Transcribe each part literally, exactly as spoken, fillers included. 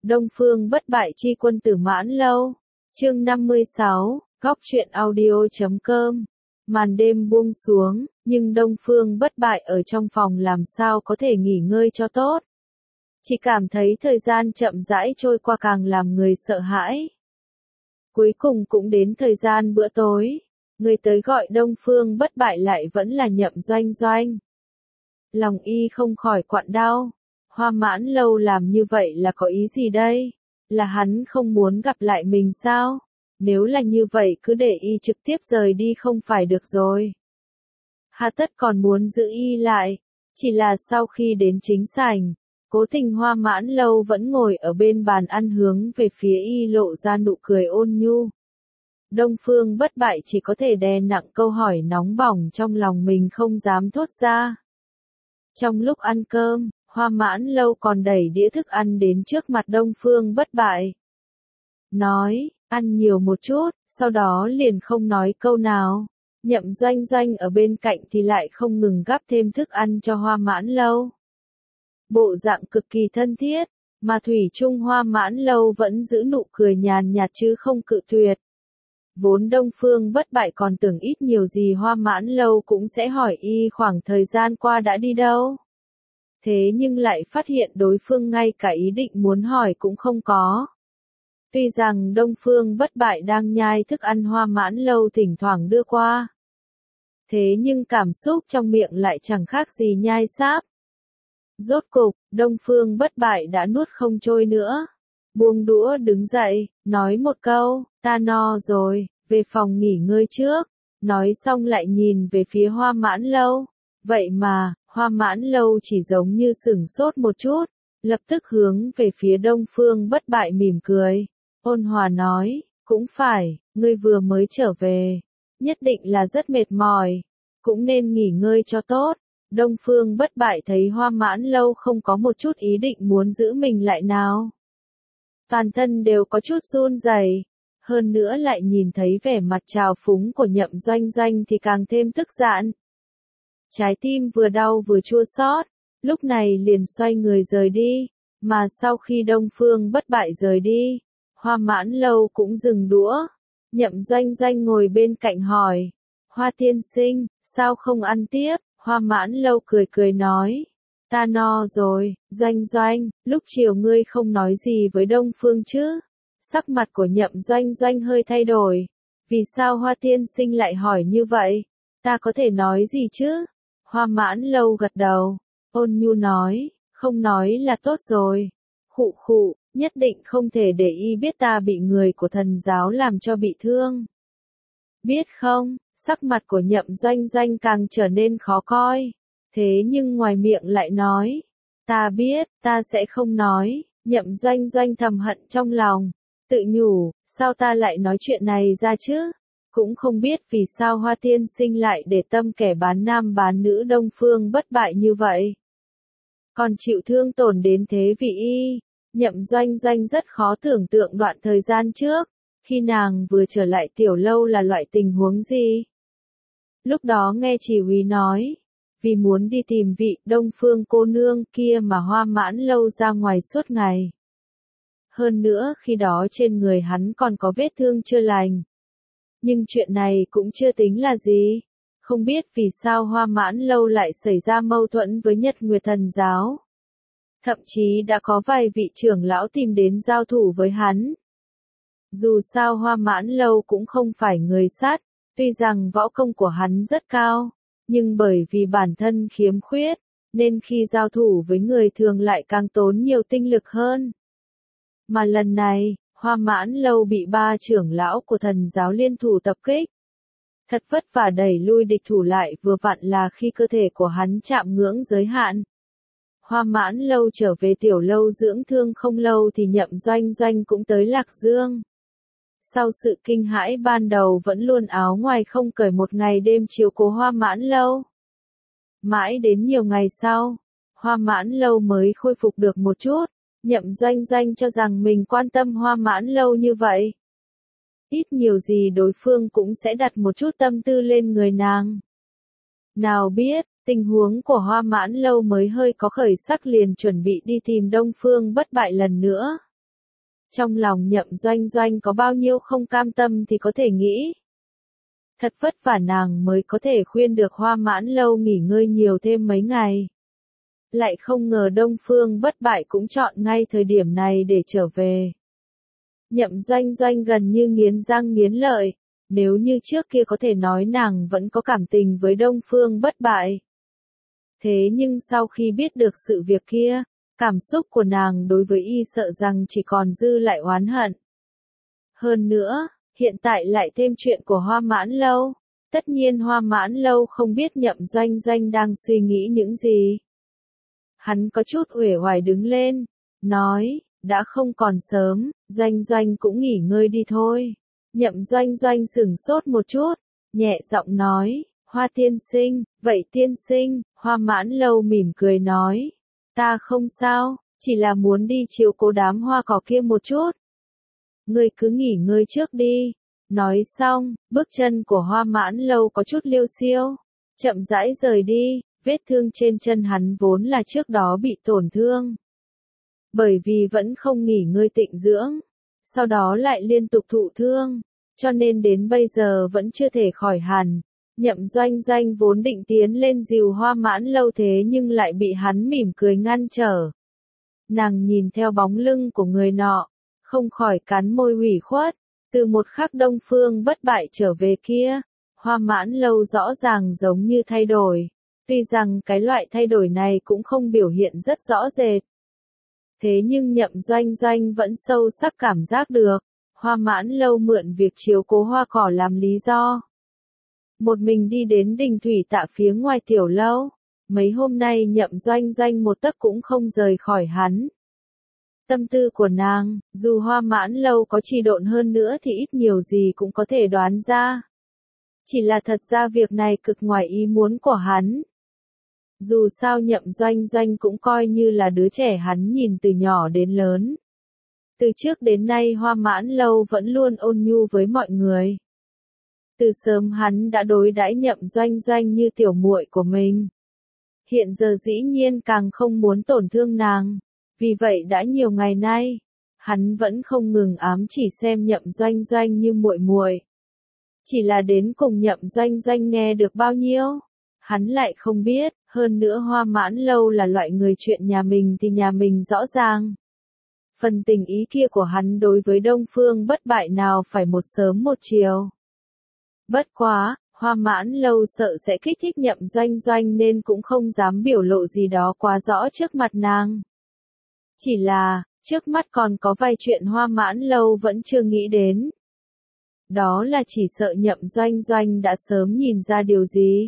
Đông Phương Bất Bại chi quân tử Mãn Lâu. Chương năm mươi sáu, góc truyện audio chấm com. Màn đêm buông xuống, nhưng Đông Phương Bất Bại ở trong phòng làm sao có thể nghỉ ngơi cho tốt. Chỉ cảm thấy thời gian chậm rãi trôi qua càng làm người sợ hãi. Cuối cùng cũng đến thời gian bữa tối, người tới gọi Đông Phương Bất Bại lại vẫn là Nhậm Doanh Doanh. Lòng y không khỏi quặn đau. Hoa Mãn Lâu làm như vậy là có ý gì đây? Là hắn không muốn gặp lại mình sao? Nếu là như vậy cứ để y trực tiếp rời đi không phải được rồi. Hà tất còn muốn giữ y lại. Chỉ là sau khi đến chính sảnh, Cố Tình Hoa Mãn Lâu vẫn ngồi ở bên bàn ăn hướng về phía y lộ ra nụ cười ôn nhu. Đông Phương Bất Bại chỉ có thể đè nặng câu hỏi nóng bỏng trong lòng mình không dám thốt ra. Trong lúc ăn cơm, Hoa Mãn Lâu còn đẩy đĩa thức ăn đến trước mặt Đông Phương Bất Bại. Nói, ăn nhiều một chút, sau đó liền không nói câu nào. Nhậm Doanh Doanh ở bên cạnh thì lại không ngừng gắp thêm thức ăn cho Hoa Mãn Lâu. Bộ dạng cực kỳ thân thiết, mà Thủy chung Hoa Mãn Lâu vẫn giữ nụ cười nhàn nhạt chứ không cự tuyệt. Vốn Đông Phương Bất Bại còn tưởng ít nhiều gì Hoa Mãn Lâu cũng sẽ hỏi y khoảng thời gian qua đã đi đâu. Thế nhưng lại phát hiện đối phương ngay cả ý định muốn hỏi cũng không có. Tuy rằng Đông Phương Bất Bại đang nhai thức ăn Hoa Mãn Lâu thỉnh thoảng đưa qua. Thế nhưng cảm xúc trong miệng lại chẳng khác gì nhai sáp. Rốt cục, Đông Phương Bất Bại đã nuốt không trôi nữa. Buông đũa đứng dậy, nói một câu, ta no rồi, về phòng nghỉ ngơi trước. Nói xong lại nhìn về phía Hoa Mãn Lâu. Vậy mà, Hoa Mãn Lâu chỉ giống như sửng sốt một chút, lập tức hướng về phía Đông Phương Bất Bại mỉm cười. Ôn hòa nói, cũng phải, ngươi vừa mới trở về, nhất định là rất mệt mỏi, cũng nên nghỉ ngơi cho tốt. Đông Phương Bất Bại thấy Hoa Mãn Lâu không có một chút ý định muốn giữ mình lại nào. Toàn thân đều có chút run rẩy, hơn nữa lại nhìn thấy vẻ mặt trào phúng của Nhậm Doanh Doanh thì càng thêm tức giận. Trái tim vừa đau vừa chua xót, lúc này liền xoay người rời đi, mà sau khi Đông Phương Bất Bại rời đi, Hoa Mãn Lâu cũng dừng đũa. Nhậm Doanh Doanh ngồi bên cạnh hỏi, Hoa tiên sinh, sao không ăn tiếp? Hoa Mãn Lâu cười cười nói, ta no rồi. Doanh Doanh, lúc chiều ngươi không nói gì với Đông Phương chứ? Sắc mặt của Nhậm Doanh Doanh hơi thay đổi. Vì sao Hoa tiên sinh lại hỏi như vậy? Ta có thể nói gì chứ? Hoa Mãn Lâu gật đầu, ôn nhu nói, không nói là tốt rồi. Khụ khụ, nhất định không thể để y biết ta bị người của thần giáo làm cho bị thương. Biết không, sắc mặt của Nhậm Doanh Doanh càng trở nên khó coi. Thế nhưng ngoài miệng lại nói, ta biết, ta sẽ không nói. Nhậm Doanh Doanh thầm hận trong lòng, tự nhủ, sao ta lại nói chuyện này ra chứ? Cũng không biết vì sao Hoa tiên sinh lại để tâm kẻ bán nam bán nữ Đông Phương Bất Bại như vậy. Còn chịu thương tổn đến thế vì y. Nhậm Doanh Doanh rất khó tưởng tượng đoạn thời gian trước, khi nàng vừa trở lại tiểu lâu là loại tình huống gì. Lúc đó nghe chỉ huy nói, vì muốn đi tìm vị Đông Phương cô nương kia mà Hoa Mãn Lâu ra ngoài suốt ngày. Hơn nữa khi đó trên người hắn còn có vết thương chưa lành. Nhưng chuyện này cũng chưa tính là gì. Không biết vì sao Hoa Mãn Lâu lại xảy ra mâu thuẫn với Nhật Nguyệt Thần Giáo. Thậm chí đã có vài vị trưởng lão tìm đến giao thủ với hắn. Dù sao Hoa Mãn Lâu cũng không phải người sát, tuy rằng võ công của hắn rất cao, nhưng bởi vì bản thân khiếm khuyết, nên khi giao thủ với người thường lại càng tốn nhiều tinh lực hơn. Mà lần này, Hoa Mãn Lâu bị ba trưởng lão của thần giáo liên thủ tập kích. Thật vất vả đẩy lui địch thủ lại vừa vặn là khi cơ thể của hắn chạm ngưỡng giới hạn. Hoa Mãn Lâu trở về tiểu lâu dưỡng thương không lâu thì Nhậm Doanh Doanh cũng tới Lạc Dương. Sau sự kinh hãi ban đầu vẫn luôn áo ngoài không cởi một ngày đêm chiếu cố Hoa Mãn Lâu. Mãi đến nhiều ngày sau, Hoa Mãn Lâu mới khôi phục được một chút. Nhậm Doanh Doanh cho rằng mình quan tâm Hoa Mãn Lâu như vậy. Ít nhiều gì đối phương cũng sẽ đặt một chút tâm tư lên người nàng. Nào biết, tình huống của Hoa Mãn Lâu mới hơi có khởi sắc liền chuẩn bị đi tìm Đông Phương Bất Bại lần nữa. Trong lòng Nhậm Doanh Doanh có bao nhiêu không cam tâm thì có thể nghĩ. Thật vất vả nàng mới có thể khuyên được Hoa Mãn Lâu nghỉ ngơi nhiều thêm mấy ngày. Lại không ngờ Đông Phương Bất Bại cũng chọn ngay thời điểm này để trở về. Nhậm Doanh Doanh gần như nghiến răng nghiến lợi, nếu như trước kia có thể nói nàng vẫn có cảm tình với Đông Phương Bất Bại. Thế nhưng sau khi biết được sự việc kia, cảm xúc của nàng đối với y sợ rằng chỉ còn dư lại oán hận. Hơn nữa, hiện tại lại thêm chuyện của Hoa Mãn Lâu, tất nhiên Hoa Mãn Lâu không biết Nhậm Doanh Doanh đang suy nghĩ những gì. Hắn có chút uể oải đứng lên, nói, đã không còn sớm, Doanh Doanh cũng nghỉ ngơi đi thôi. Nhậm Doanh Doanh sửng sốt một chút, nhẹ giọng nói, Hoa tiên sinh, vậy tiên sinh, Hoa Mãn Lâu mỉm cười nói, ta không sao, chỉ là muốn đi chiếu cố đám hoa cỏ kia một chút. Ngươi cứ nghỉ ngơi trước đi. Nói xong, bước chân của Hoa Mãn Lâu có chút liêu xiêu, chậm rãi rời đi, vết thương trên chân hắn vốn là trước đó bị tổn thương. Bởi vì vẫn không nghỉ ngơi tịnh dưỡng, sau đó lại liên tục thụ thương, cho nên đến bây giờ vẫn chưa thể khỏi hẳn. Nhậm Doanh Doanh vốn định tiến lên dìu Hoa Mãn Lâu thế nhưng lại bị hắn mỉm cười ngăn trở. Nàng nhìn theo bóng lưng của người nọ, không khỏi cắn môi hủy khuất. Từ một khắc Đông Phương Bất Bại trở về kia, Hoa Mãn Lâu rõ ràng giống như thay đổi. Tuy rằng cái loại thay đổi này cũng không biểu hiện rất rõ rệt. Thế nhưng Nhậm Doanh Doanh vẫn sâu sắc cảm giác được, Hoa Mãn Lâu mượn việc chiếu cố hoa cỏ làm lý do. Một mình đi đến đình thủy tạ phía ngoài tiểu lâu, mấy hôm nay Nhậm Doanh Doanh một tấc cũng không rời khỏi hắn. Tâm tư của nàng, dù Hoa Mãn Lâu có trì độn hơn nữa thì ít nhiều gì cũng có thể đoán ra. Chỉ là thật ra việc này cực ngoài ý muốn của hắn. Dù sao Nhậm Doanh Doanh cũng coi như là đứa trẻ hắn nhìn từ nhỏ đến lớn. Từ trước đến nay Hoa Mãn Lâu vẫn luôn ôn nhu với mọi người. Từ sớm hắn đã đối đãi Nhậm Doanh Doanh như tiểu muội của mình. Hiện giờ dĩ nhiên càng không muốn tổn thương nàng. Vì vậy đã nhiều ngày nay, hắn vẫn không ngừng ám chỉ xem Nhậm Doanh Doanh như muội muội. Chỉ là đến cùng Nhậm Doanh Doanh nghe được bao nhiêu, hắn lại không biết, hơn nữa Hoa Mãn Lâu là loại người chuyện nhà mình thì nhà mình rõ ràng. Phần tình ý kia của hắn đối với Đông Phương Bất Bại nào phải một sớm một chiều. Bất quá, Hoa Mãn Lâu sợ sẽ kích thích Nhậm Doanh Doanh nên cũng không dám biểu lộ gì đó quá rõ trước mặt nàng. Chỉ là, trước mắt còn có vài chuyện Hoa Mãn Lâu vẫn chưa nghĩ đến. Đó là chỉ sợ Nhậm Doanh Doanh đã sớm nhìn ra điều gì.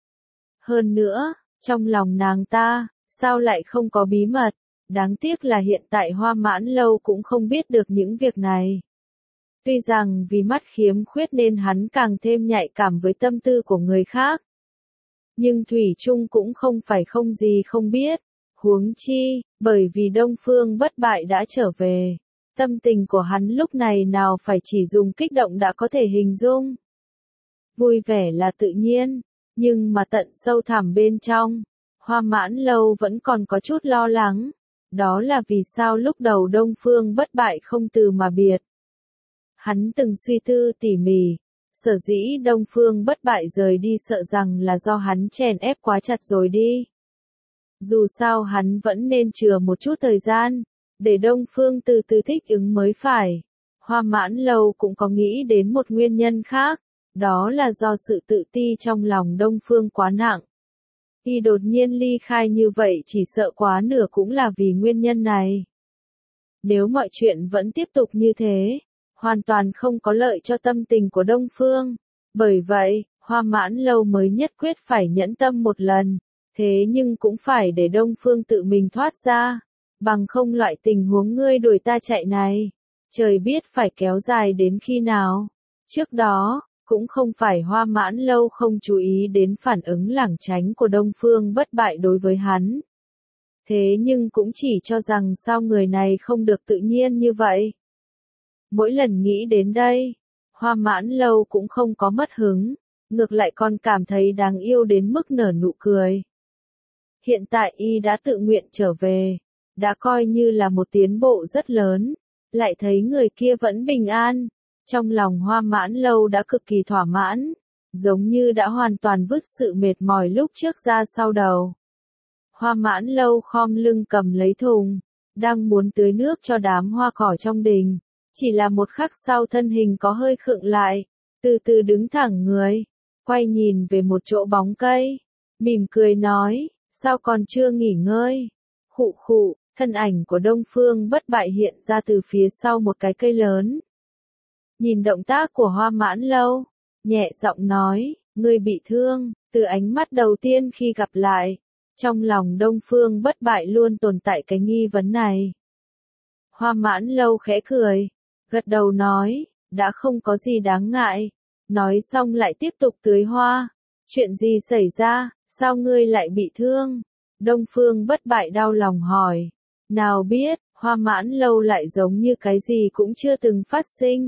Hơn nữa, trong lòng nàng ta, sao lại không có bí mật, đáng tiếc là hiện tại Hoa Mãn Lâu cũng không biết được những việc này. Tuy rằng vì mắt khiếm khuyết nên hắn càng thêm nhạy cảm với tâm tư của người khác. Nhưng Thủy Chung cũng không phải không gì không biết. Huống chi, bởi vì Đông Phương Bất Bại đã trở về. Tâm tình của hắn lúc này nào phải chỉ dùng kích động đã có thể hình dung. Vui vẻ là tự nhiên, nhưng mà tận sâu thẳm bên trong, Hoa Mãn Lâu vẫn còn có chút lo lắng. Đó là vì sao lúc đầu Đông Phương Bất Bại không từ mà biệt. Hắn từng suy tư tỉ mỉ, sở dĩ Đông Phương Bất Bại rời đi sợ rằng là do hắn chèn ép quá chặt rồi đi. Dù sao hắn vẫn nên chừa một chút thời gian, để Đông Phương từ từ thích ứng mới phải. Hoa Mãn Lâu cũng có nghĩ đến một nguyên nhân khác, đó là do sự tự ti trong lòng Đông Phương quá nặng. Y đột nhiên ly khai như vậy chỉ sợ quá nửa cũng là vì nguyên nhân này. Nếu mọi chuyện vẫn tiếp tục như thế, hoàn toàn không có lợi cho tâm tình của Đông Phương. Bởi vậy, Hoa Mãn Lâu mới nhất quyết phải nhẫn tâm một lần. Thế nhưng cũng phải để Đông Phương tự mình thoát ra. Bằng không loại tình huống ngươi đuổi ta chạy này. Trời biết phải kéo dài đến khi nào. Trước đó, cũng không phải Hoa Mãn Lâu không chú ý đến phản ứng lảng tránh của Đông Phương Bất Bại đối với hắn. Thế nhưng cũng chỉ cho rằng sao người này không được tự nhiên như vậy. Mỗi lần nghĩ đến đây, Hoa Mãn Lâu cũng không có mất hứng, ngược lại còn cảm thấy đáng yêu đến mức nở nụ cười. Hiện tại y đã tự nguyện trở về, đã coi như là một tiến bộ rất lớn, lại thấy người kia vẫn bình an. Trong lòng Hoa Mãn Lâu đã cực kỳ thỏa mãn, giống như đã hoàn toàn vứt sự mệt mỏi lúc trước ra sau đầu. Hoa Mãn Lâu khom lưng cầm lấy thùng, đang muốn tưới nước cho đám hoa cỏ trong đình. Chỉ là một khắc sau thân hình có hơi khựng lại, từ từ đứng thẳng người, quay nhìn về một chỗ bóng cây, mỉm cười nói, sao còn chưa nghỉ ngơi? Khụ khụ, thân ảnh của Đông Phương Bất Bại hiện ra từ phía sau một cái cây lớn. Nhìn động tác của Hoa Mãn Lâu, nhẹ giọng nói, ngươi bị thương. Từ ánh mắt đầu tiên khi gặp lại, trong lòng Đông Phương Bất Bại luôn tồn tại cái nghi vấn này. Hoa Mãn Lâu khẽ cười, gật đầu nói, đã không có gì đáng ngại. Nói xong lại tiếp tục tưới hoa. Chuyện gì xảy ra, sao ngươi lại bị thương? Đông Phương Bất Bại đau lòng hỏi. Nào biết, Hoa Mãn Lâu lại giống như cái gì cũng chưa từng phát sinh.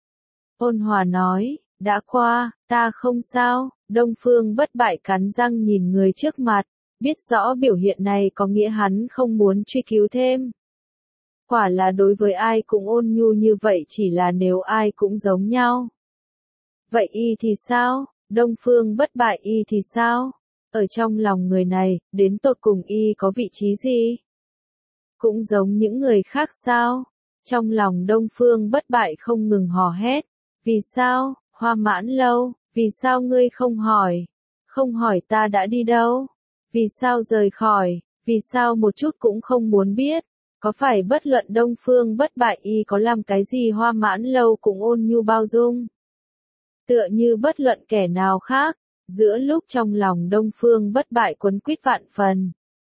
Ôn hòa nói, đã qua, ta không sao. Đông Phương Bất Bại cắn răng nhìn người trước mặt, biết rõ biểu hiện này có nghĩa hắn không muốn truy cứu thêm. Quả là đối với ai cũng ôn nhu như vậy, chỉ là nếu ai cũng giống nhau. Vậy y thì sao? Đông Phương Bất Bại y thì sao? Ở trong lòng người này, đến tột cùng y có vị trí gì? Cũng giống những người khác sao? Trong lòng Đông Phương Bất Bại không ngừng hò hét. Vì sao, Hoa Mãn Lâu, vì sao ngươi không hỏi? Không hỏi ta đã đi đâu? Vì sao rời khỏi? Vì sao một chút cũng không muốn biết? Có phải bất luận Đông Phương Bất Bại y có làm cái gì Hoa Mãn Lâu cũng ôn nhu bao dung? Tựa như bất luận kẻ nào khác, giữa lúc trong lòng Đông Phương Bất Bại quấn quýt vạn phần,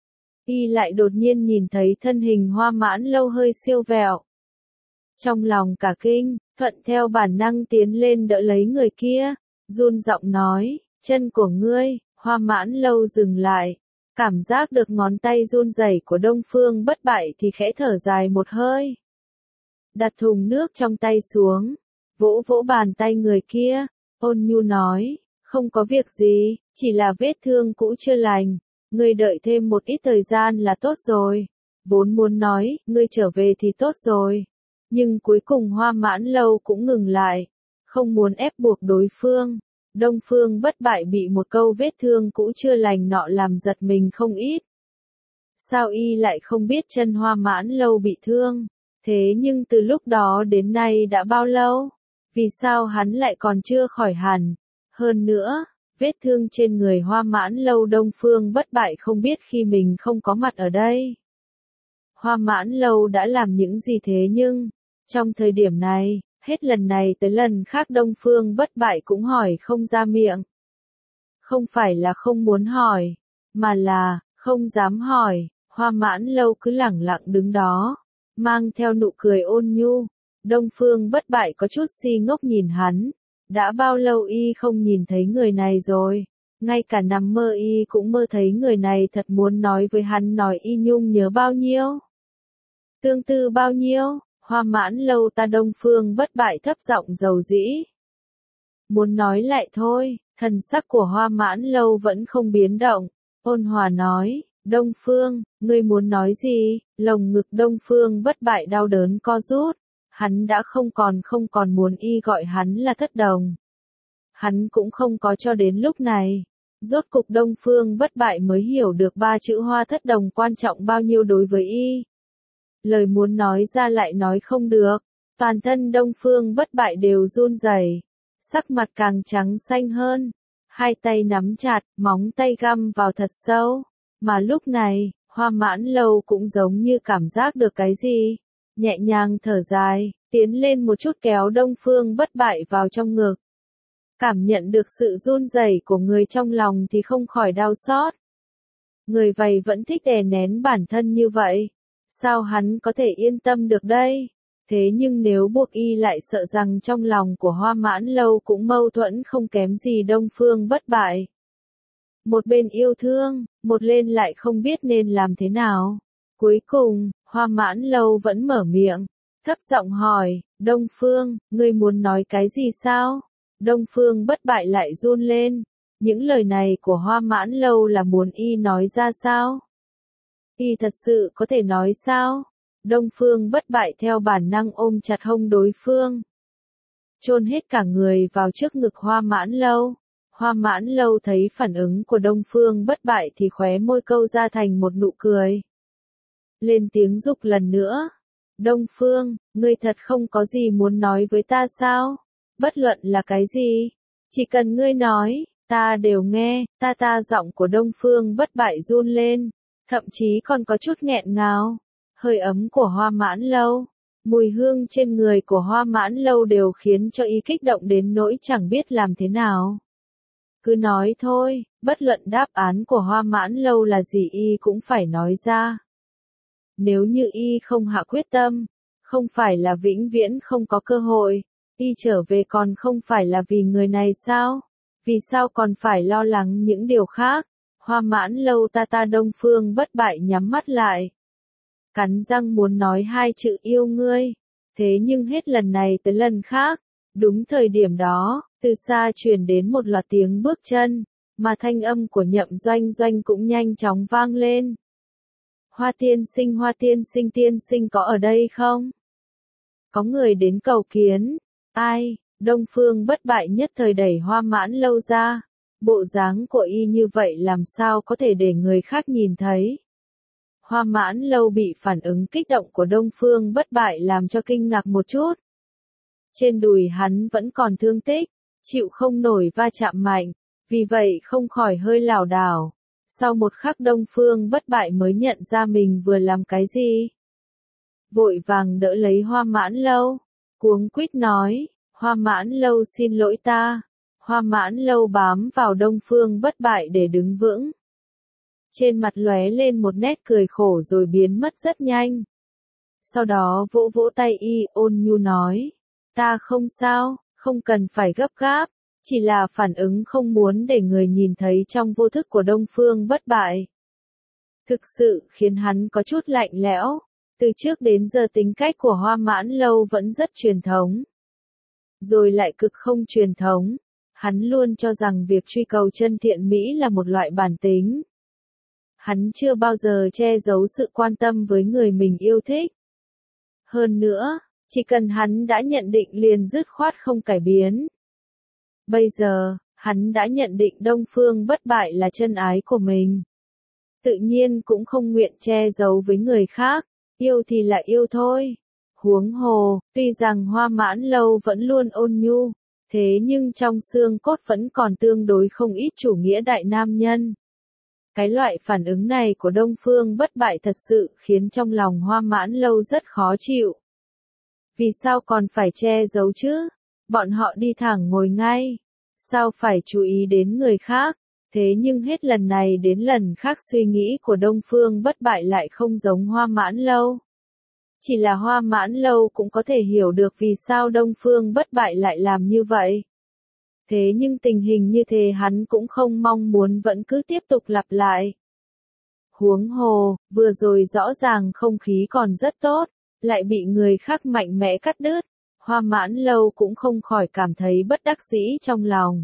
y lại đột nhiên nhìn thấy thân hình Hoa Mãn Lâu hơi siêu vẹo. Trong lòng cả kinh, thuận theo bản năng tiến lên đỡ lấy người kia, run giọng nói, chân của ngươi. Hoa Mãn Lâu dừng lại, cảm giác được ngón tay run rẩy của Đông Phương Bất Bại thì khẽ thở dài một hơi. Đặt thùng nước trong tay xuống, vỗ vỗ bàn tay người kia, ôn nhu nói, không có việc gì, chỉ là vết thương cũ chưa lành, ngươi đợi thêm một ít thời gian là tốt rồi. Vốn muốn nói, ngươi trở về thì tốt rồi. Nhưng cuối cùng Hoa Mãn Lâu cũng ngừng lại, không muốn ép buộc đối phương. Đông Phương Bất Bại bị một câu vết thương cũ chưa lành nọ làm giật mình không ít. Sao y lại không biết chân Hoa Mãn Lâu bị thương? Thế nhưng từ lúc đó đến nay đã bao lâu? Vì sao hắn lại còn chưa khỏi hẳn? Hơn nữa, vết thương trên người Hoa Mãn Lâu Đông Phương Bất Bại không biết khi mình không có mặt ở đây. Hoa Mãn Lâu đã làm những gì thế nhưng, trong thời điểm này, hết lần này tới lần khác Đông Phương Bất Bại cũng hỏi không ra miệng. Không phải là không muốn hỏi, mà là, không dám hỏi. Hoa Mãn Lâu cứ lẳng lặng đứng đó, mang theo nụ cười ôn nhu. Đông Phương Bất Bại có chút si ngốc nhìn hắn. Đã bao lâu y không nhìn thấy người này rồi, ngay cả nằm mơ y cũng mơ thấy người này thật muốn nói với hắn nói y nhung nhớ bao nhiêu, tương tư bao nhiêu. Hoa Mãn Lâu ta Đông Phương Bất Bại thấp giọng dầu dĩ. Muốn nói lại thôi, thần sắc của Hoa Mãn Lâu vẫn không biến động, ôn hòa nói, Đông Phương, ngươi muốn nói gì? Lồng ngực Đông Phương Bất Bại đau đớn co rút. Hắn đã không còn không còn muốn y gọi hắn là thất đồng. Hắn cũng không có cho đến lúc này. Rốt cục Đông Phương Bất Bại mới hiểu được ba chữ Hoa thất đồng quan trọng bao nhiêu đối với y. Lời muốn nói ra lại nói không được. Toàn thân Đông Phương Bất Bại đều run rẩy, sắc mặt càng trắng xanh hơn. Hai tay nắm chặt, móng tay găm vào thật sâu. Mà lúc này, Hoa Mãn Lâu cũng giống như cảm giác được cái gì. Nhẹ nhàng thở dài, tiến lên một chút kéo Đông Phương Bất Bại vào trong ngực. Cảm nhận được sự run rẩy của người trong lòng thì không khỏi đau xót. Người vậy vẫn thích đè nén bản thân như vậy. Sao hắn có thể yên tâm được đây? Thế nhưng nếu buộc y lại sợ rằng trong lòng của Hoa Mãn Lâu cũng mâu thuẫn không kém gì Đông Phương Bất Bại. Một bên yêu thương, một bên lại không biết nên làm thế nào. Cuối cùng, Hoa Mãn Lâu vẫn mở miệng, thấp giọng hỏi, Đông Phương, ngươi muốn nói cái gì sao? Đông Phương Bất Bại lại run lên. Những lời này của Hoa Mãn Lâu là muốn y nói ra sao? Y thật sự có thể nói sao? Đông Phương Bất Bại theo bản năng ôm chặt hông đối phương. Chôn hết cả người vào trước ngực Hoa Mãn Lâu. Hoa Mãn Lâu thấy phản ứng của Đông Phương Bất Bại thì khóe môi câu ra thành một nụ cười. Lên tiếng giục lần nữa. Đông Phương, ngươi thật không có gì muốn nói với ta sao? Bất luận là cái gì, chỉ cần ngươi nói, ta đều nghe. Ta ta giọng của Đông Phương Bất Bại run lên, thậm chí còn có chút nghẹn ngào. Hơi ấm của Hoa Mãn Lâu, mùi hương trên người của Hoa Mãn Lâu đều khiến cho y kích động đến nỗi chẳng biết làm thế nào. Cứ nói thôi, bất luận đáp án của Hoa Mãn Lâu là gì y cũng phải nói ra. Nếu như y không hạ quyết tâm, không phải là vĩnh viễn không có cơ hội, y trở về còn không phải là vì người này sao? Vì sao còn phải lo lắng những điều khác? Hoa Mãn Lâu ta ta Đông Phương Bất Bại nhắm mắt lại. Cắn răng muốn nói hai chữ yêu ngươi. Thế nhưng hết lần này tới lần khác, đúng thời điểm đó, từ xa truyền đến một loạt tiếng bước chân, mà thanh âm của Nhậm Doanh Doanh cũng nhanh chóng vang lên. Hoa tiên sinh Hoa tiên sinh tiên sinh có ở đây không? Có người đến cầu kiến. Ai? Đông Phương Bất Bại nhất thời đẩy Hoa Mãn Lâu ra. Bộ dáng của y như vậy làm sao có thể để người khác nhìn thấy. Hoa Mãn Lâu bị phản ứng kích động của Đông Phương Bất Bại làm cho kinh ngạc một chút. Trên đùi hắn vẫn còn thương tích, chịu không nổi va chạm mạnh, vì vậy không khỏi hơi lảo đảo. Sau một khắc Đông Phương Bất Bại mới nhận ra mình vừa làm cái gì. Vội vàng đỡ lấy Hoa Mãn Lâu, cuống quýt nói, Hoa Mãn Lâu xin lỗi ta. Hoa Mãn Lâu bám vào Đông Phương Bất Bại để đứng vững. Trên mặt lóe lên một nét cười khổ rồi biến mất rất nhanh. Sau đó vỗ vỗ tay y ôn nhu nói, ta không sao, không cần phải gấp gáp, chỉ là phản ứng không muốn để người nhìn thấy trong vô thức của Đông Phương Bất Bại. Thực sự khiến hắn có chút lạnh lẽo, từ trước đến giờ tính cách của Hoa Mãn Lâu vẫn rất truyền thống. Rồi lại cực không truyền thống, hắn luôn cho rằng việc truy cầu chân thiện mỹ là một loại bản tính. Hắn chưa bao giờ che giấu sự quan tâm với người mình yêu thích. Hơn nữa, chỉ cần hắn đã nhận định liền dứt khoát không cải biến. Bây giờ, hắn đã nhận định Đông Phương Bất Bại là chân ái của mình. Tự nhiên cũng không nguyện che giấu với người khác, yêu thì là yêu thôi. Huống hồ, tuy rằng Hoa Mãn Lâu vẫn luôn ôn nhu, thế nhưng trong xương cốt vẫn còn tương đối không ít chủ nghĩa đại nam nhân. Cái loại phản ứng này của Đông Phương Bất Bại thật sự khiến trong lòng Hoa Mãn Lâu rất khó chịu. Vì sao còn phải che giấu chứ? Bọn họ đi thẳng ngồi ngay. Sao phải chú ý đến người khác? Thế nhưng hết lần này đến lần khác suy nghĩ của Đông Phương Bất Bại lại không giống Hoa Mãn Lâu. Chỉ là Hoa Mãn Lâu cũng có thể hiểu được vì sao Đông Phương Bất Bại lại làm như vậy. Thế nhưng tình hình như thế hắn cũng không mong muốn vẫn cứ tiếp tục lặp lại. Huống hồ, vừa rồi rõ ràng không khí còn rất tốt, lại bị người khác mạnh mẽ cắt đứt. Hoa Mãn Lâu cũng không khỏi cảm thấy bất đắc dĩ trong lòng.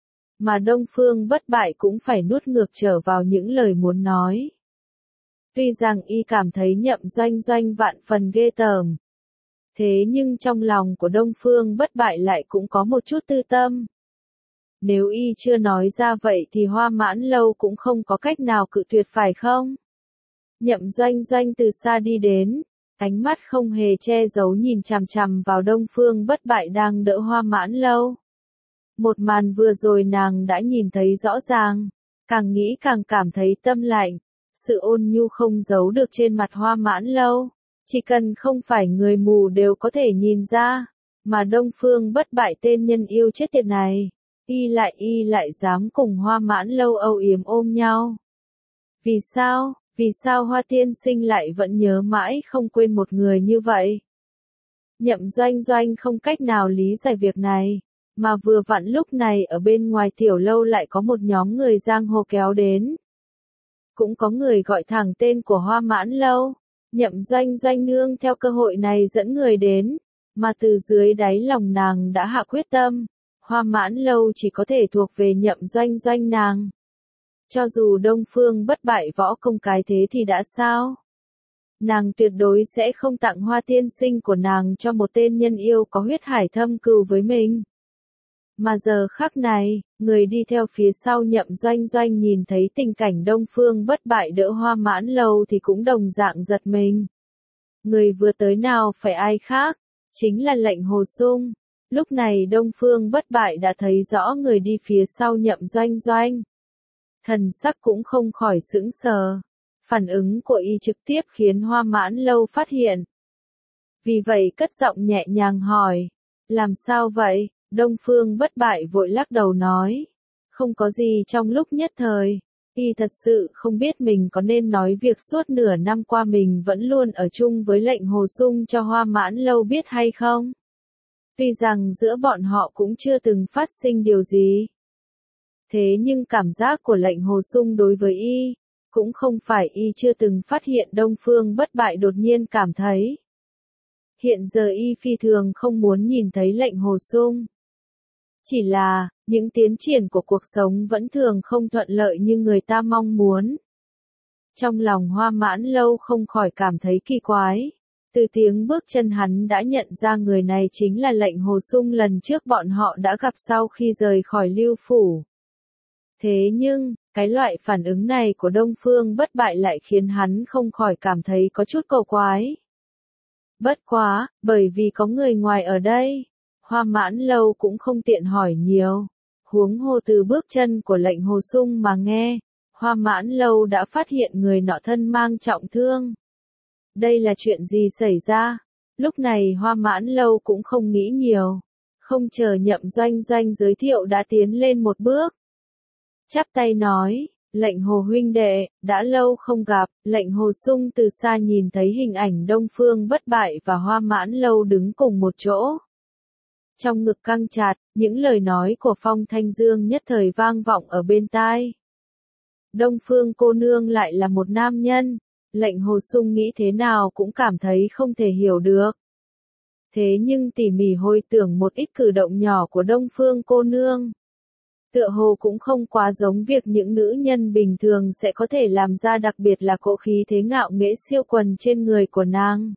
Mà Đông Phương Bất Bại cũng phải nuốt ngược trở vào những lời muốn nói. Tuy rằng y cảm thấy Nhậm Doanh Doanh vạn phần ghê tởm. Thế nhưng trong lòng của Đông Phương Bất Bại lại cũng có một chút tư tâm. Nếu y chưa nói ra vậy thì Hoa Mãn Lâu cũng không có cách nào cự tuyệt phải không? Nhậm Doanh Doanh từ xa đi đến, ánh mắt không hề che giấu nhìn chằm chằm vào Đông Phương Bất Bại đang đỡ Hoa Mãn Lâu. Một màn vừa rồi nàng đã nhìn thấy rõ ràng, càng nghĩ càng cảm thấy tâm lạnh, sự ôn nhu không giấu được trên mặt Hoa Mãn Lâu, chỉ cần không phải người mù đều có thể nhìn ra, mà Đông Phương Bất Bại tên nhân yêu chết tiệt này, y lại y lại dám cùng Hoa Mãn Lâu âu yếm ôm nhau. Vì sao, vì sao Hoa tiên sinh lại vẫn nhớ mãi không quên một người như vậy? Nhậm Doanh Doanh không cách nào lý giải việc này. Mà vừa vặn lúc này ở bên ngoài tiểu lâu lại có một nhóm người giang hồ kéo đến. Cũng có người gọi thẳng tên của Hoa Mãn Lâu. Nhậm Doanh Doanh nương theo cơ hội này dẫn người đến. Mà từ dưới đáy lòng nàng đã hạ quyết tâm. Hoa Mãn Lâu chỉ có thể thuộc về Nhậm Doanh Doanh nàng. Cho dù Đông Phương Bất Bại võ công cái thế thì đã sao? nàng tuyệt đối sẽ không tặng Hoa tiên sinh của nàng cho một tên nhân yêu có huyết hải thâm cừu với mình. Mà giờ khắc này, người đi theo phía sau Nhậm Doanh Doanh nhìn thấy tình cảnh Đông Phương Bất Bại đỡ Hoa Mãn Lâu thì cũng đồng dạng giật mình. Người vừa tới nào phải ai khác, chính là Lệnh Hồ Sung. Lúc này Đông Phương Bất Bại đã thấy rõ người đi phía sau Nhậm Doanh Doanh. Thần sắc cũng không khỏi sững sờ. Phản ứng của y trực tiếp khiến Hoa Mãn Lâu phát hiện. Vì vậy cất giọng nhẹ nhàng hỏi, làm sao vậy? Đông Phương Bất Bại vội lắc đầu nói, không có gì. Trong lúc nhất thời, y thật sự không biết mình có nên nói việc suốt nửa năm qua mình vẫn luôn ở chung với Lệnh Hồ Sung cho Hoa Mãn Lâu biết hay không. Tuy rằng giữa bọn họ cũng chưa từng phát sinh điều gì. Thế nhưng cảm giác của Lệnh Hồ Sung đối với y, cũng không phải y chưa từng phát hiện. Đông Phương Bất Bại đột nhiên cảm thấy. Hiện giờ y phi thường không muốn nhìn thấy Lệnh Hồ Sung. Chỉ là, những tiến triển của cuộc sống vẫn thường không thuận lợi như người ta mong muốn. Trong lòng Hoa Mãn Lâu không khỏi cảm thấy kỳ quái. Từ tiếng bước chân hắn đã nhận ra người này chính là Lệnh Hồ Sung lần trước bọn họ đã gặp sau khi rời khỏi Lưu Phủ. Thế nhưng, cái loại phản ứng này của Đông Phương Bất Bại lại khiến hắn không khỏi cảm thấy có chút cầu quái. Bất quá, bởi vì có người ngoài ở đây, Hoa Mãn Lâu cũng không tiện hỏi nhiều. Huống hồ từ bước chân của Lệnh Hồ Sung mà nghe, Hoa Mãn Lâu đã phát hiện người nọ thân mang trọng thương. Đây là chuyện gì xảy ra? Lúc này Hoa Mãn Lâu cũng không nghĩ nhiều. Không chờ Nhậm Doanh Doanh giới thiệu đã tiến lên một bước. Chắp tay nói, Lệnh Hồ huynh đệ, đã lâu không gặp. Lệnh Hồ Sung từ xa nhìn thấy hình ảnh Đông Phương Bất Bại và Hoa Mãn Lâu đứng cùng một chỗ. Trong ngực căng chặt, những lời nói của Phong Thanh Dương nhất thời vang vọng ở bên tai. Đông Phương cô nương lại là một nam nhân. Lệnh Hồ Sung nghĩ thế nào cũng cảm thấy không thể hiểu được. Thế nhưng tỉ mỉ hồi tưởng một ít cử động nhỏ của Đông Phương cô nương, tựa hồ cũng không quá giống việc những nữ nhân bình thường sẽ có thể làm ra, đặc biệt là cỗ khí thế ngạo nghễ siêu quần trên người của nàng.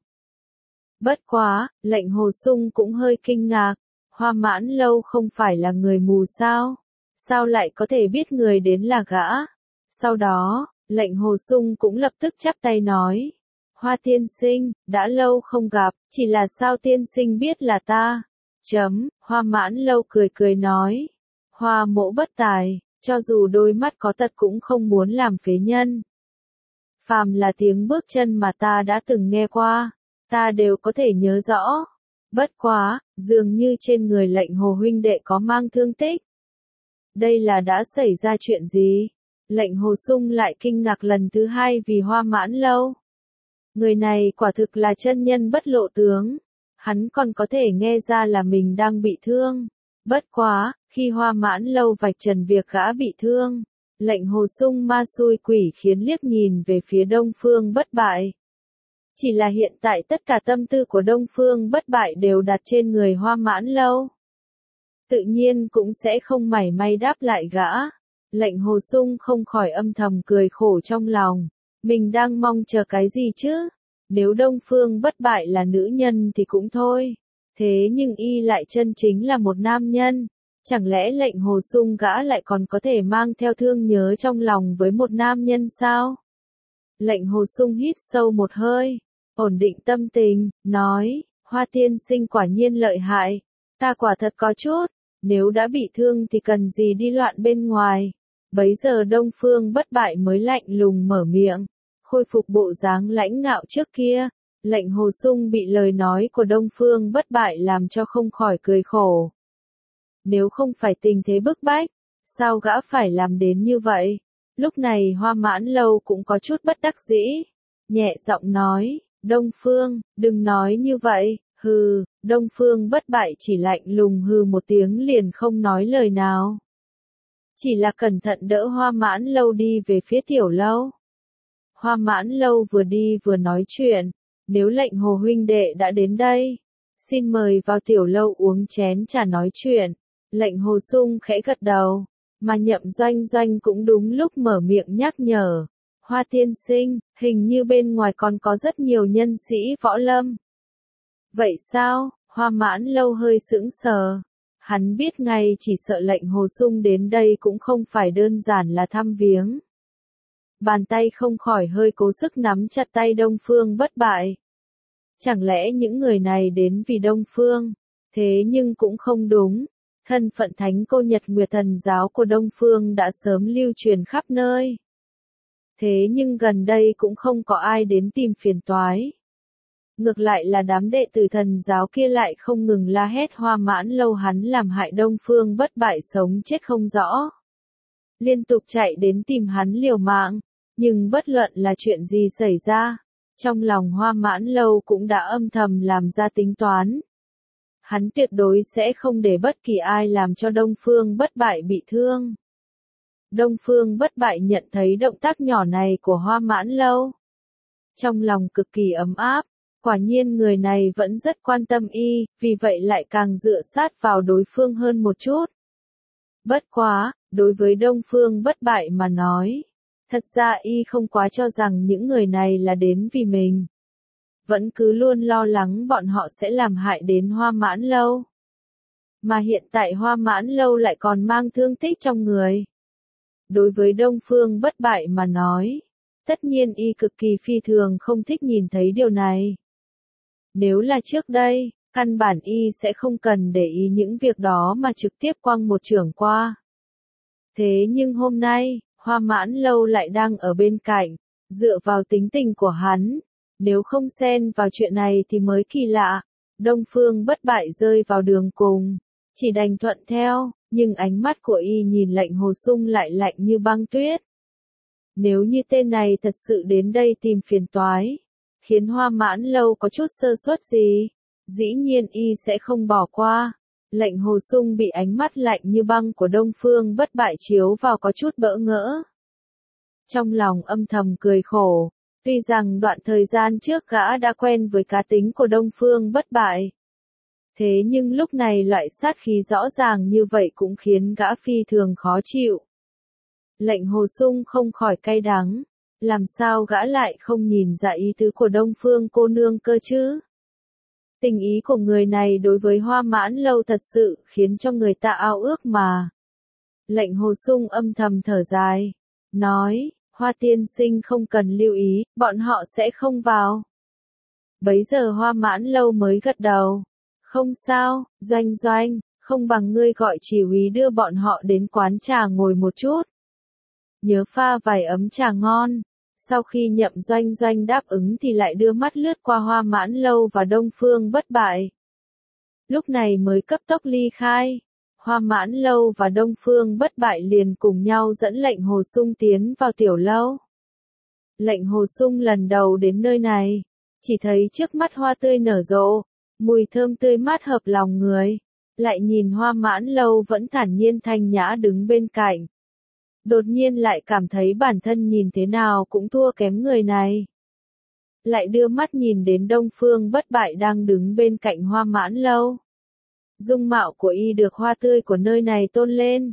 Bất quá, Lệnh Hồ Sung cũng hơi kinh ngạc. Hoa Mãn Lâu không phải là người mù sao? Sao lại có thể biết người đến là gã? Sau đó, Lệnh Hồ Sung cũng lập tức chắp tay nói. Hoa tiên sinh, đã lâu không gặp, chỉ là sao tiên sinh biết là ta? Chấm, Hoa Mãn Lâu cười cười nói. Hoa mỗ bất tài, cho dù đôi mắt có tật cũng không muốn làm phế nhân. Phàm là tiếng bước chân mà ta đã từng nghe qua, ta đều có thể nhớ rõ. Bất quá, dường như trên người Lệnh Hồ huynh đệ có mang thương tích. Đây là đã xảy ra chuyện gì? Lệnh Hồ Sung lại kinh ngạc lần thứ hai vì Hoa Mãn Lâu. Người này quả thực là chân nhân bất lộ tướng. Hắn còn có thể nghe ra là mình đang bị thương. Bất quá, khi Hoa Mãn Lâu vạch trần việc gã bị thương, Lệnh Hồ Sung ma xui quỷ khiến liếc nhìn về phía Đông Phương Bất Bại. Chỉ là hiện tại tất cả tâm tư của Đông Phương Bất Bại đều đặt trên người Hoa Mãn Lâu. Tự nhiên cũng sẽ không mảy may đáp lại gã. Lệnh Hồ Sung không khỏi âm thầm cười khổ trong lòng. Mình đang mong chờ cái gì chứ? Nếu Đông Phương Bất Bại là nữ nhân thì cũng thôi. Thế nhưng y lại chân chính là một nam nhân. Chẳng lẽ Lệnh Hồ Sung gã lại còn có thể mang theo thương nhớ trong lòng với một nam nhân sao? Lệnh Hồ Sung hít sâu một hơi, ổn định tâm tình, nói, Hoa tiên sinh quả nhiên lợi hại. Ta quả thật có chút, nếu đã bị thương thì cần gì đi loạn bên ngoài. Bấy giờ Đông Phương Bất Bại mới lạnh lùng mở miệng, khôi phục bộ dáng lãnh ngạo trước kia. Lệnh Hồ Sung bị lời nói của Đông Phương Bất Bại làm cho không khỏi cười khổ. Nếu không phải tình thế bức bách, sao gã phải làm đến như vậy? Lúc này Hoa Mãn Lâu cũng có chút bất đắc dĩ, nhẹ giọng nói, Đông Phương, đừng nói như vậy, hừ. Đông Phương Bất Bại chỉ lạnh lùng hừ một tiếng liền không nói lời nào. Chỉ là cẩn thận đỡ Hoa Mãn Lâu đi về phía tiểu lâu. Hoa Mãn Lâu vừa đi vừa nói chuyện, nếu Lệnh Hồ huynh đệ đã đến đây, xin mời vào tiểu lâu uống chén trà nói chuyện. Lệnh Hồ Sung khẽ gật đầu, mà Nhậm Doanh Doanh cũng đúng lúc mở miệng nhắc nhở. Hoa tiên sinh, hình như bên ngoài còn có rất nhiều nhân sĩ võ lâm. Vậy sao? Hoa Mãn Lâu hơi sững sờ. Hắn biết ngay chỉ sợ lệnh Hồ Sung đến đây cũng không phải đơn giản là thăm viếng. Bàn tay không khỏi hơi cố sức nắm chặt tay Đông Phương Bất Bại. Chẳng lẽ những người này đến vì Đông Phương? Thế nhưng cũng không đúng. Thân phận thánh cô Nhật Nguyệt Thần giáo của Đông Phương đã sớm lưu truyền khắp nơi. Thế nhưng gần đây cũng không có ai đến tìm phiền toái. Ngược lại là đám đệ tử thần giáo kia lại không ngừng la hét Hoa Mãn Lâu hắn làm hại Đông Phương Bất Bại sống chết không rõ. Liên tục chạy đến tìm hắn liều mạng, nhưng bất luận là chuyện gì xảy ra, trong lòng Hoa Mãn Lâu cũng đã âm thầm làm ra tính toán. Hắn tuyệt đối sẽ không để bất kỳ ai làm cho Đông Phương Bất Bại bị thương. Đông Phương Bất Bại nhận thấy động tác nhỏ này của Hoa Mãn Lâu. Trong lòng cực kỳ ấm áp, quả nhiên người này vẫn rất quan tâm y, vì vậy lại càng dựa sát vào đối phương hơn một chút. Bất quá, đối với Đông Phương Bất Bại mà nói, thật ra y không quá cho rằng những người này là đến vì mình. Vẫn cứ luôn lo lắng bọn họ sẽ làm hại đến Hoa Mãn Lâu. Mà hiện tại Hoa Mãn Lâu lại còn mang thương tích trong người. Đối với Đông Phương Bất Bại mà nói, tất nhiên y cực kỳ phi thường không thích nhìn thấy điều này. Nếu là trước đây, căn bản y sẽ không cần để ý những việc đó mà trực tiếp quăng một chưởng qua. Thế nhưng hôm nay, Hoa Mãn Lâu lại đang ở bên cạnh, dựa vào tính tình của hắn. Nếu không xen vào chuyện này thì mới kỳ lạ. Đông Phương Bất Bại rơi vào đường cùng, chỉ đành thuận theo, nhưng ánh mắt của y nhìn lệnh Hồ Sung lại lạnh như băng tuyết. Nếu như tên này thật sự đến đây tìm phiền toái, khiến Hoa Mãn Lâu có chút sơ suất gì, dĩ nhiên y sẽ không bỏ qua. Lệnh Hồ Sung bị ánh mắt lạnh như băng của Đông Phương Bất Bại chiếu vào có chút bỡ ngỡ. Trong lòng âm thầm cười khổ, tuy rằng đoạn thời gian trước gã đã quen với cá tính của Đông Phương Bất Bại. Thế nhưng lúc này loại sát khí rõ ràng như vậy cũng khiến gã phi thường khó chịu. Lệnh Hồ Sung không khỏi cay đắng, làm sao gã lại không nhìn ra ý tứ của Đông Phương cô nương cơ chứ? Tình ý của người này đối với Hoa Mãn Lâu thật sự khiến cho người ta ao ước mà. Lệnh Hồ Sung âm thầm thở dài, nói, Hoa tiên sinh không cần lưu ý, bọn họ sẽ không vào. Bấy giờ Hoa Mãn Lâu mới gật đầu. Không sao, Doanh Doanh, không bằng ngươi gọi chỉ huy đưa bọn họ đến quán trà ngồi một chút. Nhớ pha vài ấm trà ngon. Sau khi Nhậm Doanh Doanh đáp ứng thì lại đưa mắt lướt qua Hoa Mãn Lâu và Đông Phương Bất Bại. Lúc này mới cấp tốc ly khai. Hoa Mãn Lâu và Đông Phương Bất Bại liền cùng nhau dẫn lệnh Hồ Sung tiến vào tiểu lâu. Lệnh Hồ Sung lần đầu đến nơi này, chỉ thấy trước mắt hoa tươi nở rộ, mùi thơm tươi mát hợp lòng người, lại nhìn Hoa Mãn Lâu vẫn thản nhiên thanh nhã đứng bên cạnh. Đột nhiên lại cảm thấy bản thân nhìn thế nào cũng thua kém người này. Lại đưa mắt nhìn đến Đông Phương Bất Bại đang đứng bên cạnh Hoa Mãn Lâu. Dung mạo của y được hoa tươi của nơi này tôn lên.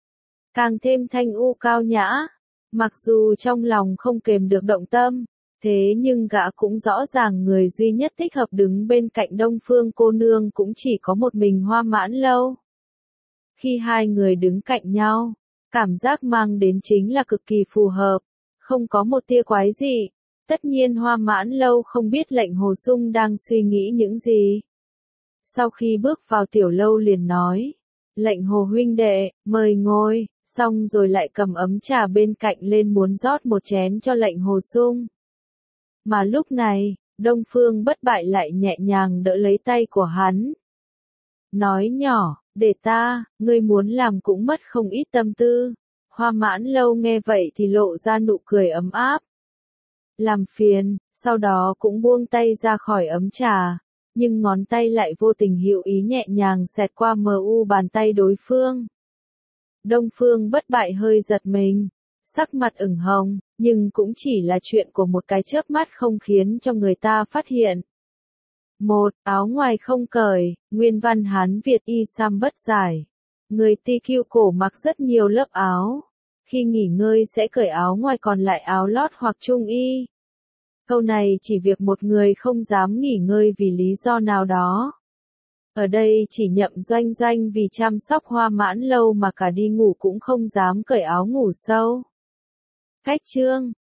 Càng thêm thanh u cao nhã. Mặc dù trong lòng không kềm được động tâm, thế nhưng gã cũng rõ ràng người duy nhất thích hợp đứng bên cạnh Đông Phương cô nương cũng chỉ có một mình Hoa Mãn Lâu. Khi hai người đứng cạnh nhau, cảm giác mang đến chính là cực kỳ phù hợp, không có một tia quái dị. Tất nhiên Hoa Mãn Lâu không biết lệnh Hồ Sung đang suy nghĩ những gì. Sau khi bước vào tiểu lâu liền nói, lệnh Hồ huynh đệ, mời ngồi, xong rồi lại cầm ấm trà bên cạnh lên muốn rót một chén cho lệnh Hồ Sung. Mà lúc này, Đông Phương Bất Bại lại nhẹ nhàng đỡ lấy tay của hắn. Nói nhỏ, để ta, ngươi muốn làm cũng mất không ít tâm tư. Hoa Mãn Lâu nghe vậy thì lộ ra nụ cười ấm áp. Làm phiền, sau đó cũng buông tay ra khỏi ấm trà, nhưng ngón tay lại vô tình hữu ý nhẹ nhàng xẹt qua mờ u bàn tay đối phương. Đông Phương Bất Bại hơi giật mình, sắc mặt ửng hồng, nhưng cũng chỉ là chuyện của một cái chớp mắt không khiến cho người ta phát hiện. Một, áo ngoài không cởi, nguyên văn Hán Việt y sam bất giải. Người ti kiu cổ mặc rất nhiều lớp áo, Khi nghỉ ngơi sẽ cởi áo ngoài còn lại áo lót hoặc trung y. Câu này chỉ việc một người không dám nghỉ ngơi vì lý do nào đó. Ở đây chỉ Nhậm Doanh Doanh vì chăm sóc Hoa Mãn Lâu mà cả đi ngủ cũng không dám cởi áo ngủ sâu. Cách chương